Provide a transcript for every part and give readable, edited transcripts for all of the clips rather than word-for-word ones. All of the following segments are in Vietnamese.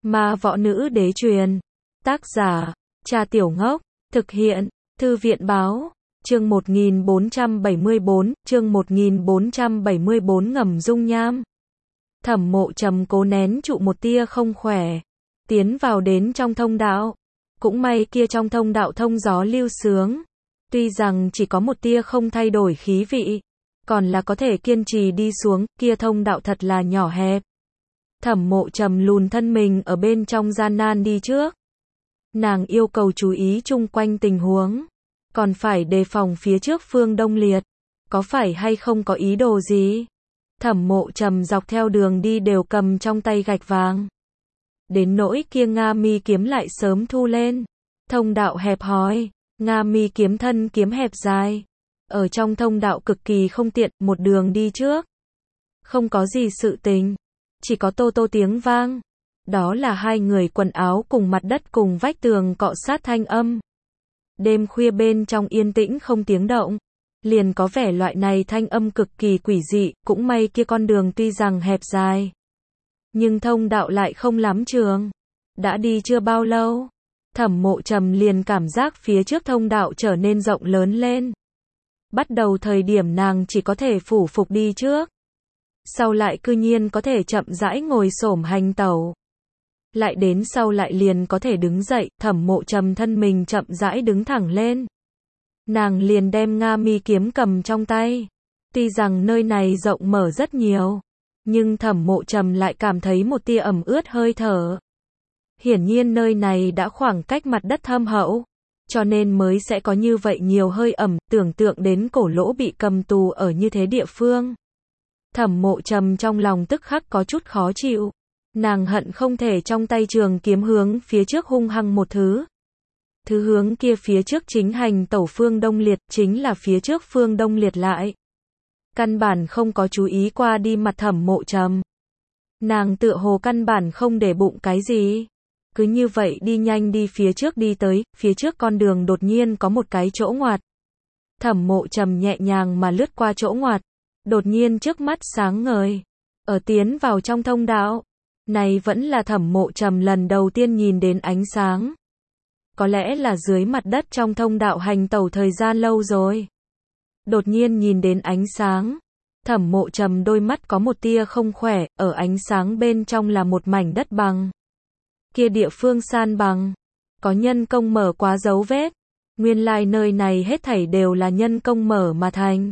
Ma võ nữ đế truyền. Tác giả, Cha Tiểu Ngốc. Thực hiện, Thư viện báo. Chương 1474, chương 1474 ngầm dung nham. Thẩm Mộ Trầm cố nén trụ một tia không khỏe, tiến vào đến trong thông đạo. Cũng may kia trong thông đạo thông gió lưu sướng, tuy rằng chỉ có một tia không thay đổi khí vị, còn là có thể kiên trì đi xuống, kia thông đạo thật là nhỏ hẹp. Thẩm Mộ Trầm lùn thân mình ở bên trong gian nan đi trước. Nàng yêu cầu chú ý chung quanh tình huống, còn phải đề phòng phía trước Phương Đông Liệt, có phải hay không có ý đồ gì. Thẩm Mộ Trầm dọc theo đường đi đều cầm trong tay gạch vàng. Đến nỗi kia Nga Mi kiếm lại sớm thu lên. Thông đạo hẹp hòi, Nga Mi kiếm thân kiếm hẹp dài. Ở trong thông đạo cực kỳ không tiện, một đường đi trước. Không có gì sự tình, chỉ có tô tô tiếng vang. Đó là hai người quần áo cùng mặt đất cùng vách tường cọ sát thanh âm. Đêm khuya bên trong yên tĩnh không tiếng động, liền có vẻ loại này thanh âm cực kỳ quỷ dị. Cũng may kia con đường tuy rằng hẹp dài, nhưng thông đạo lại không lắm trường. Đã đi chưa bao lâu, Thẩm Mộ Trầm liền cảm giác phía trước thông đạo trở nên rộng lớn lên. Bắt đầu thời điểm nàng chỉ có thể phủ phục đi trước, sau lại cư nhiên có thể chậm rãi ngồi xổm hành tẩu. Lại đến sau lại liền có thể đứng dậy. Thẩm Mộ Trầm thân mình chậm rãi đứng thẳng lên. Nàng liền đem Nga Mi kiếm cầm trong tay. Tuy rằng nơi này rộng mở rất nhiều, nhưng Thẩm Mộ Trầm lại cảm thấy một tia ẩm ướt hơi thở. Hiển nhiên nơi này đã khoảng cách mặt đất thâm hậu, cho nên mới sẽ có như vậy nhiều hơi ẩm. Tưởng tượng đến cổ lỗ bị cầm tù ở như thế địa phương, Thẩm Mộ Trầm trong lòng tức khắc có chút khó chịu. Nàng hận không thể trong tay trường kiếm hướng phía trước hung hăng một thứ. Thứ hướng kia phía trước chính hành tẩu Phương Đông Liệt, chính là phía trước Phương Đông Liệt lại. Căn bản không có chú ý qua đi mặt Thẩm Mộ Trầm. Nàng tựa hồ căn bản không để bụng cái gì. Cứ như vậy đi nhanh đi phía trước đi tới, phía trước con đường đột nhiên có một cái chỗ ngoặt. Thẩm Mộ Trầm nhẹ nhàng mà lướt qua chỗ ngoặt. Đột nhiên trước mắt sáng ngời. Ở tiến vào trong thông đạo. Này vẫn là Thẩm Mộ Trầm lần đầu tiên nhìn đến ánh sáng. Có lẽ là dưới mặt đất trong thông đạo hành tẩu thời gian lâu rồi. Đột nhiên nhìn đến ánh sáng. Thẩm Mộ Trầm đôi mắt có một tia không khỏe, ở ánh sáng bên trong là một mảnh đất bằng. Kia địa phương san bằng, có nhân công mở quá dấu vết. Nguyên lai nơi này hết thảy đều là nhân công mở mà thành.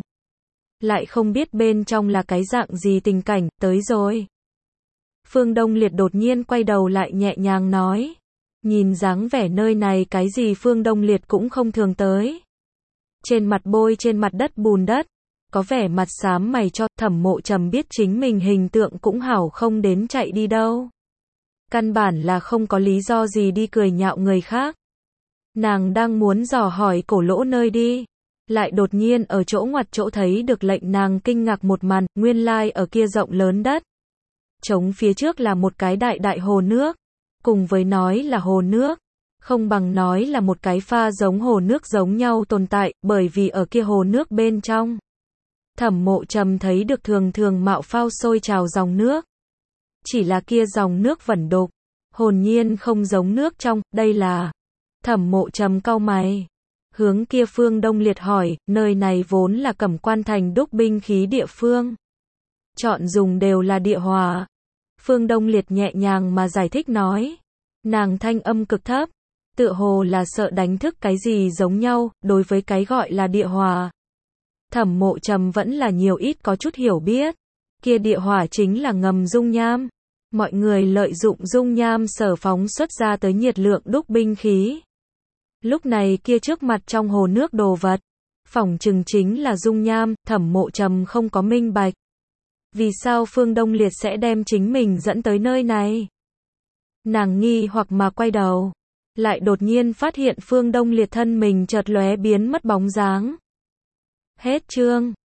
Lại không biết bên trong là cái dạng gì tình cảnh. Tới rồi. Phương Đông Liệt đột nhiên quay đầu lại nhẹ nhàng nói. Nhìn dáng vẻ nơi này cái gì Phương Đông Liệt cũng không thường tới. Trên mặt bôi trên mặt đất bùn đất, có vẻ mặt xám mày cho. Thẩm Mộ Trầm biết chính mình hình tượng cũng hảo không đến chạy đi đâu. Căn bản là không có lý do gì đi cười nhạo người khác. Nàng đang muốn dò hỏi cổ lỗ nơi đi. Lại đột nhiên ở chỗ ngoặt chỗ thấy được lệnh nàng kinh ngạc một màn. Nguyên lai ở kia rộng lớn đất trống phía trước là một cái đại đại hồ nước. Cùng với nói là hồ nước, không bằng nói là một cái pha giống hồ nước giống nhau tồn tại. Bởi vì ở kia hồ nước bên trong, Thẩm Mộ Trầm thấy được thường thường mạo phao sôi trào dòng nước. Chỉ là kia dòng nước vẩn đục, hồn nhiên không giống nước trong. Đây là... Thẩm Mộ Trầm cau mày, hướng kia Phương Đông Liệt hỏi. Nơi này vốn là Cẩm Quan thành đúc binh khí địa phương, chọn dùng đều là địa hỏa. Phương Đông Liệt nhẹ nhàng mà giải thích nói. Nàng thanh âm cực thấp, tựa hồ là sợ đánh thức cái gì giống nhau. Đối với cái gọi là địa hỏa, Thẩm Mộ Trầm vẫn là nhiều ít có chút hiểu biết. Kia địa hỏa chính là ngầm dung nham. Mọi người lợi dụng dung nham sở phóng xuất ra tới nhiệt lượng đúc binh khí. Lúc này kia trước mặt trong hồ nước đồ vật, phỏng chừng chính là dung nham. Thẩm Mộ Trầm không có minh bạch vì sao Phương Đông Liệt sẽ đem chính mình dẫn tới nơi này. Nàng nghi hoặc mà quay đầu, lại đột nhiên phát hiện Phương Đông Liệt thân mình chợt lóe biến mất bóng dáng. Hết chương.